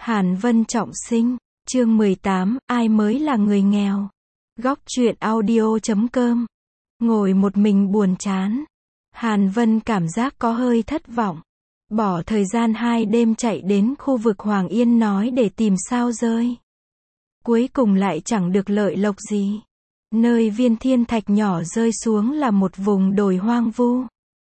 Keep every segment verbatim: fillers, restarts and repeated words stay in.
Hàn Vân trọng sinh, chương mười tám, ai mới là người nghèo. Góc truyện audio chấm com. Ngồi một mình buồn chán. Hàn Vân cảm giác có hơi thất vọng. Bỏ thời gian hai đêm chạy đến khu vực Hoàng Yên nói để tìm sao rơi. Cuối cùng lại chẳng được lợi lộc gì. Nơi viên thiên thạch nhỏ rơi xuống là một vùng đồi hoang vu.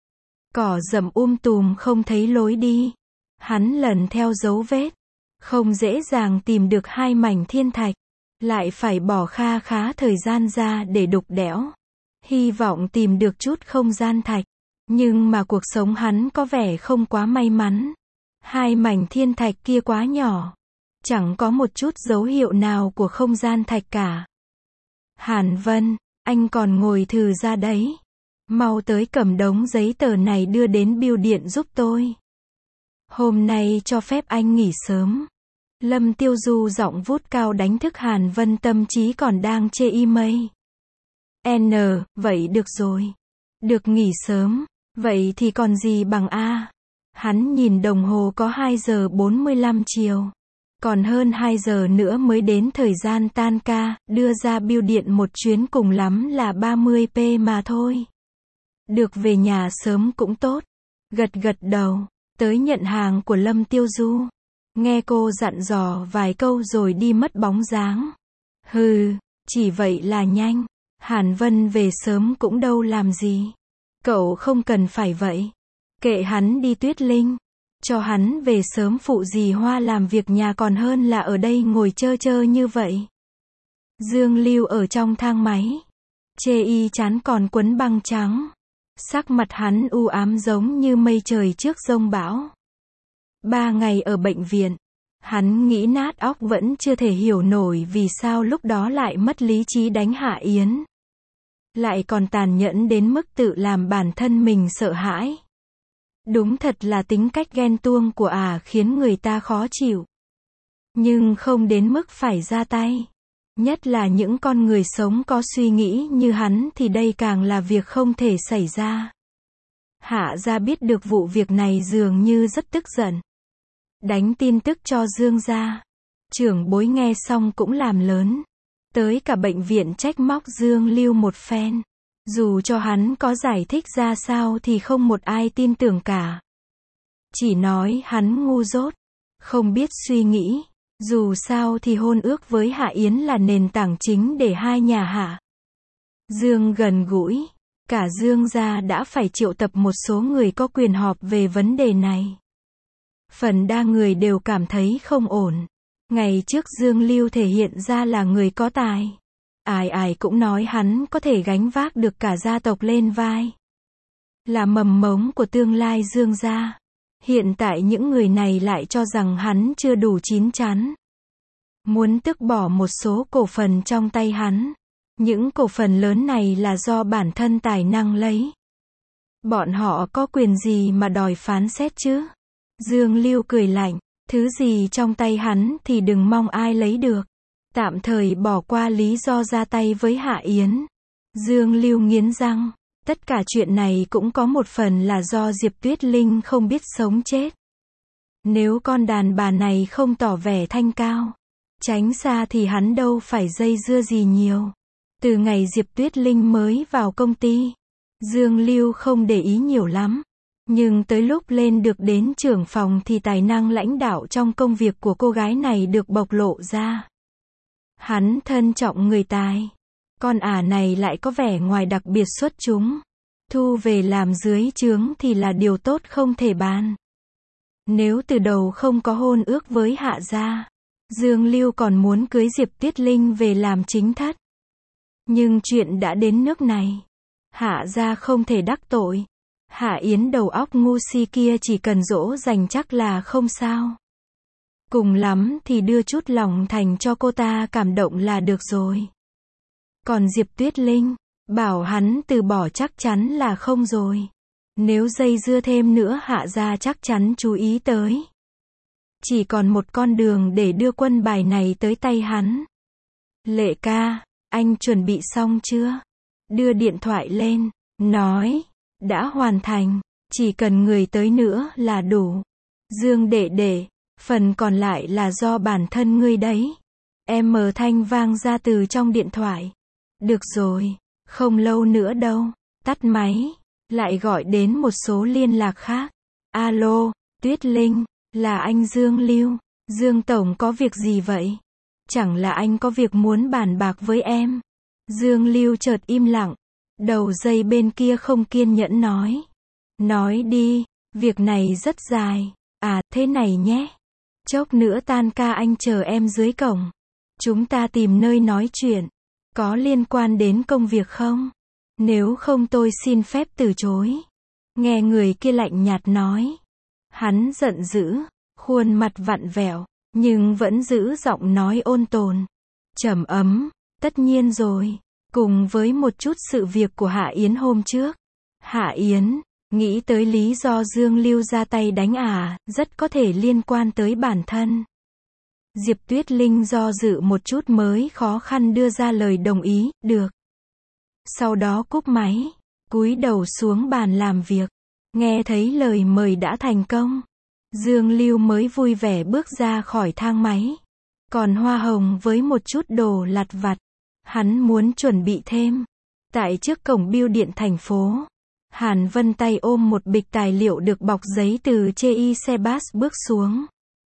Cỏ rậm um tùm không thấy lối đi. Hắn lần theo dấu vết. Không dễ dàng tìm được hai mảnh thiên thạch. Lại phải bỏ kha khá thời gian ra để đục đẽo. Hy vọng tìm được chút không gian thạch. Nhưng mà cuộc sống hắn có vẻ không quá may mắn. Hai mảnh thiên thạch kia quá nhỏ. Chẳng có một chút dấu hiệu nào của không gian thạch cả. Hàn Vân, anh còn ngồi thừ ra đấy. Mau tới cầm đống giấy tờ này đưa đến bưu điện giúp tôi. Hôm nay cho phép anh nghỉ sớm. Lâm Tiêu Du giọng vút cao đánh thức Hàn Vân tâm trí còn đang chê email. N, vậy được rồi. Được nghỉ sớm, vậy thì còn gì bằng A. Hắn nhìn đồng hồ có hai giờ bốn mươi lăm chiều. Còn hơn hai giờ nữa mới đến thời gian tan ca, đưa ra bưu điện một chuyến cùng lắm là ba mươi phút mà thôi. Được về nhà sớm cũng tốt. Gật gật đầu, tới nhận hàng của Lâm Tiêu Du. Nghe cô dặn dò vài câu rồi đi mất bóng dáng. Hừ, chỉ vậy là nhanh. Hàn Vân về sớm cũng đâu làm gì. Cậu không cần phải vậy. Kệ hắn đi Tuyết Linh. Cho hắn về sớm phụ dì Hoa làm việc nhà còn hơn là ở đây ngồi chơ chơ như vậy. Dương Lưu ở trong thang máy. Chê y chán còn quấn băng trắng. Sắc mặt hắn u ám giống như mây trời trước giông bão. Ba ngày ở bệnh viện. Hắn nghĩ nát óc vẫn chưa thể hiểu nổi vì sao lúc đó lại mất lý trí đánh Hạ Yến. Lại còn tàn nhẫn đến mức tự làm bản thân mình sợ hãi. Đúng thật là tính cách ghen tuông của ả à khiến người ta khó chịu. Nhưng không đến mức phải ra tay. Nhất là những con người sống có suy nghĩ như hắn thì đây càng là việc không thể xảy ra. Hạ gia biết được vụ việc này dường như rất tức giận. Đánh tin tức cho Dương gia. Trưởng bối nghe xong cũng làm lớn. Tới cả bệnh viện trách móc Dương Lưu một phen. Dù cho hắn có giải thích ra sao thì không một ai tin tưởng cả. Chỉ nói hắn ngu dốt. Không biết suy nghĩ. Dù sao thì hôn ước với Hạ Yến là nền tảng chính để hai nhà Hạ Dương gần gũi. Cả Dương gia đã phải triệu tập một số người có quyền họp về vấn đề này. Phần đa người đều cảm thấy không ổn. Ngày trước Dương Lưu thể hiện ra là người có tài. Ai ai cũng nói hắn có thể gánh vác được cả gia tộc lên vai. Là mầm mống của tương lai Dương gia. Hiện tại những người này lại cho rằng hắn chưa đủ chín chắn. Muốn tước bỏ một số cổ phần trong tay hắn. Những cổ phần lớn này là do bản thân tài năng lấy. Bọn họ có quyền gì mà đòi phán xét chứ? Dương Lưu cười lạnh. Thứ gì trong tay hắn thì đừng mong ai lấy được. Tạm thời bỏ qua lý do ra tay với Hạ Yến. Dương Lưu nghiến răng. Tất cả chuyện này cũng có một phần là do Diệp Tuyết Linh không biết sống chết. Nếu con đàn bà này không tỏ vẻ thanh cao, tránh xa thì hắn đâu phải dây dưa gì nhiều. Từ ngày Diệp Tuyết Linh mới vào công ty, Dương Lưu không để ý nhiều lắm. Nhưng tới lúc lên được đến trưởng phòng thì tài năng lãnh đạo trong công việc của cô gái này được bộc lộ ra. Hắn thân trọng người tài. Con ả này lại có vẻ ngoài đặc biệt xuất chúng. Thu về làm dưới trướng thì là điều tốt không thể bàn. Nếu từ đầu không có hôn ước với Hạ gia, Dương Lưu còn muốn cưới Diệp Tuyết Linh về làm chính thất. Nhưng chuyện đã đến nước này. Hạ gia không thể đắc tội. Hạ Yến đầu óc ngu si kia chỉ cần dỗ dành chắc là không sao. Cùng lắm thì đưa chút lòng thành cho cô ta cảm động là được rồi. Còn Diệp Tuyết Linh, bảo hắn từ bỏ chắc chắn là không rồi. Nếu dây dưa thêm nữa Hạ gia chắc chắn chú ý tới. Chỉ còn một con đường để đưa quân bài này tới tay hắn. Lệ ca, anh chuẩn bị xong chưa? Đưa điện thoại lên, nói. Đã hoàn thành, chỉ cần người tới nữa là đủ. Dương đệ đệ, Phần còn lại là do bản thân ngươi đấy. Em mở thanh vang ra từ trong điện thoại. Được rồi, không lâu nữa đâu. Tắt máy, lại gọi đến một số liên lạc khác. Alo, Tuyết Linh, là anh Dương Lưu. Dương Tổng có việc gì vậy? Chẳng là anh có việc muốn bàn bạc với em. Dương Lưu chợt im lặng. Đầu dây bên kia không kiên nhẫn nói. Nói đi, việc này rất dài. À, thế này nhé. Chốc nữa tan ca anh chờ em dưới cổng. Chúng ta tìm nơi nói chuyện. Có liên quan đến công việc không? Nếu không tôi xin phép từ chối. Nghe người kia lạnh nhạt nói. Hắn giận dữ, khuôn mặt vặn vẹo, nhưng vẫn giữ giọng nói ôn tồn. Trầm ấm, tất nhiên rồi. Cùng với một chút sự việc của Hạ Yến hôm trước. Hạ Yến, nghĩ tới lý do Dương Lưu ra tay đánh à, rất có thể liên quan tới bản thân. Diệp Tuyết Linh do dự một chút mới khó khăn đưa ra lời đồng ý, được. Sau đó cúp máy, cúi đầu xuống bàn làm việc. Nghe thấy lời mời đã thành công. Dương Lưu mới vui vẻ bước ra khỏi thang máy. Còn hoa hồng với một chút đồ lặt vặt. Hắn muốn chuẩn bị thêm. Tại trước cổng bưu điện thành phố. Hàn Vân tay ôm một bịch tài liệu được bọc giấy từ chê xe bus bước xuống.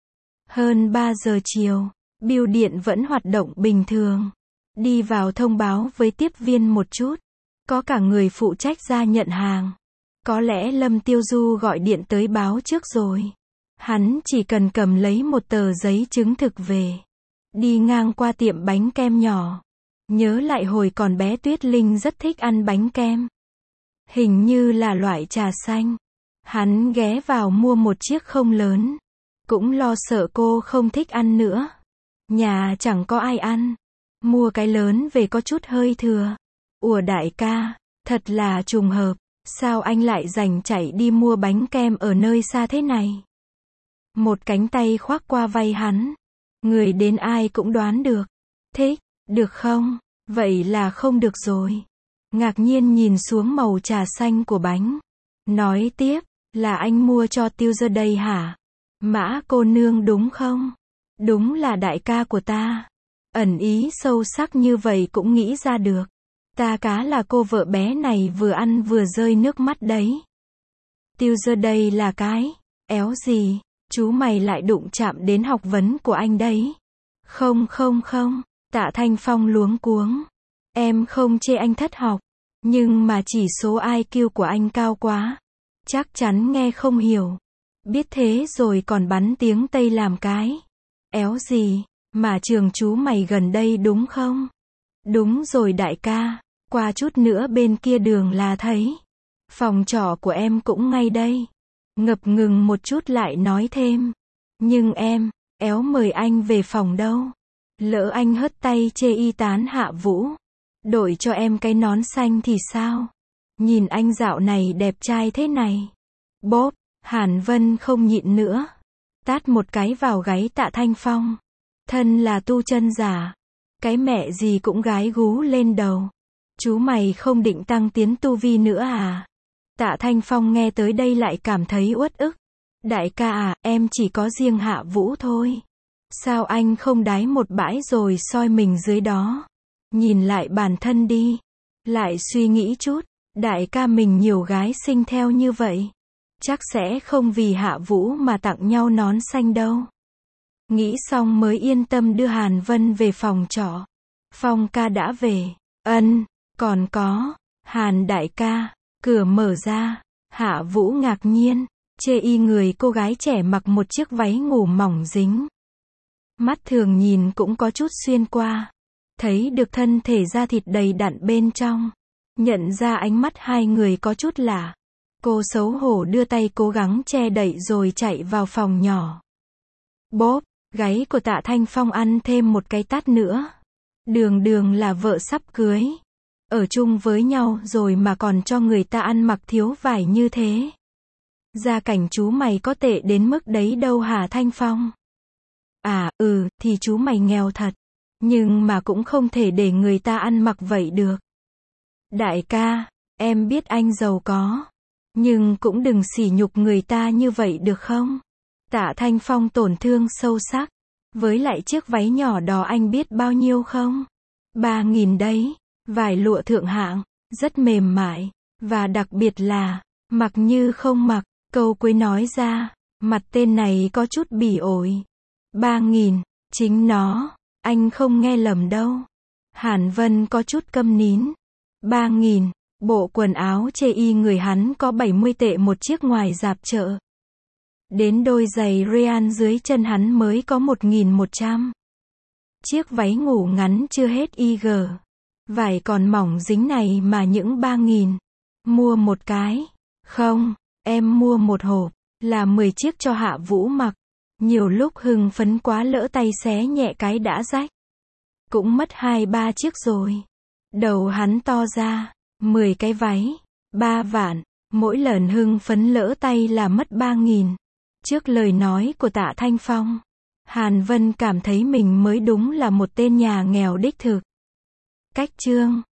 Hơn ba giờ chiều, bưu điện vẫn hoạt động bình thường. Đi vào thông báo với tiếp viên một chút. Có cả người phụ trách ra nhận hàng. Có lẽ Lâm Tiêu Du gọi điện tới báo trước rồi. Hắn chỉ cần cầm lấy một tờ giấy chứng thực về. Đi ngang qua tiệm bánh kem nhỏ. Nhớ lại hồi còn bé Tuyết Linh rất thích ăn bánh kem. Hình như là loại trà xanh. Hắn ghé vào mua một chiếc không lớn. Cũng lo sợ cô không thích ăn nữa. Nhà chẳng có ai ăn. Mua cái lớn về có chút hơi thừa. Ủa đại ca, thật là trùng hợp. Sao anh lại rảnh chạy đi mua bánh kem ở nơi xa thế này? Một cánh tay khoác qua vai hắn. Người đến ai cũng đoán được. Thích, được không? Vậy là không được rồi. Ngạc nhiên nhìn xuống màu trà xanh của bánh. Nói tiếp, là anh mua cho Tiêu Gia đây hả? Mã cô nương đúng không? Đúng là đại ca của ta. Ẩn ý sâu sắc như vậy cũng nghĩ ra được. Ta cá là cô vợ bé này vừa ăn vừa rơi nước mắt đấy. Tiêu Gia đây là cái, éo gì, chú mày lại đụng chạm đến học vấn của anh đấy. Không không không, Tạ Thanh Phong luống cuống. Em không chê anh thất học, nhưng mà chỉ số i kiu của anh cao quá. Chắc chắn nghe không hiểu. Biết thế rồi còn bắn tiếng Tây làm cái. Éo gì, mà trường chú mày gần đây đúng không? Đúng rồi đại ca, qua chút nữa bên kia đường là thấy. Phòng trọ của em cũng ngay đây. Ngập ngừng một chút lại nói thêm. Nhưng em, éo mời anh về phòng đâu. Lỡ anh hất tay chê y tán Hạ Vũ. Đổi cho em cái nón xanh thì sao? Nhìn anh dạo này đẹp trai thế này. Bốp, Hàn Vân không nhịn nữa. Tát một cái vào gáy Tạ Thanh Phong. Thân là tu chân giả. Cái mẹ gì cũng gái gú lên đầu. Chú mày không định tăng tiến tu vi nữa à? Tạ Thanh Phong nghe tới đây lại cảm thấy uất ức. Đại ca à, em chỉ có riêng Hạ Vũ thôi. Sao anh không đái một bãi rồi soi mình dưới đó? Nhìn lại bản thân đi. Lại suy nghĩ chút. Đại ca mình nhiều gái xinh theo như vậy. Chắc sẽ không vì Hạ Vũ mà tặng nhau nón xanh đâu. Nghĩ xong mới yên tâm đưa Hàn Vân về phòng trọ. Phong ca đã về. Ân, còn có. Hàn đại ca. Cửa mở ra. Hạ Vũ ngạc nhiên. Chê y người cô gái trẻ mặc một chiếc váy ngủ mỏng dính. Mắt thường nhìn cũng có chút xuyên qua. Thấy được thân thể da thịt đầy đặn bên trong. Nhận ra ánh mắt hai người có chút lạ. Cô xấu hổ đưa tay cố gắng che đậy rồi chạy vào phòng nhỏ. Bốp, gáy của Tạ Thanh Phong ăn thêm một cái tát nữa. Đường đường là vợ sắp cưới. Ở chung với nhau rồi mà còn cho người ta ăn mặc thiếu vải như thế. Gia cảnh chú mày có tệ đến mức đấy đâu hả Thanh Phong? À, ừ, thì chú mày nghèo thật. Nhưng mà cũng không thể để người ta ăn mặc vậy được. Đại ca, em biết anh giàu có. Nhưng cũng đừng sỉ nhục người ta như vậy được không? Tạ Thanh Phong tổn thương sâu sắc. Với lại chiếc váy nhỏ đó anh biết bao nhiêu không? Ba nghìn đấy. Vải lụa thượng hạng, rất mềm mại. Và đặc biệt là, mặc như không mặc. Câu cuối nói ra, mặt tên này có chút bỉ ổi. Ba nghìn, chính nó, anh không nghe lầm đâu. Hàn Vân có chút câm nín. Ba nghìn, bộ quần áo chê y người hắn có bảy mươi tệ một chiếc ngoài rạp chợ. Đến đôi giày Real dưới chân hắn mới có một nghìn một trăm. Chiếc váy ngủ ngắn chưa hết i giê. Vải còn mỏng dính này mà những ba nghìn. Mua một cái. Không, em mua một hộp. Là mười chiếc cho Hạ Vũ mặc. Nhiều lúc hưng phấn quá lỡ tay xé nhẹ cái đã rách. Cũng mất hai ba chiếc rồi. Đầu hắn to ra. mười cái váy. Ba vạn. Mỗi lần hưng phấn lỡ tay là mất ba nghìn. Trước lời nói của Tạ Thanh Phong, Hàn Vân cảm thấy mình mới đúng là một tên nhà nghèo đích thực. Cách chương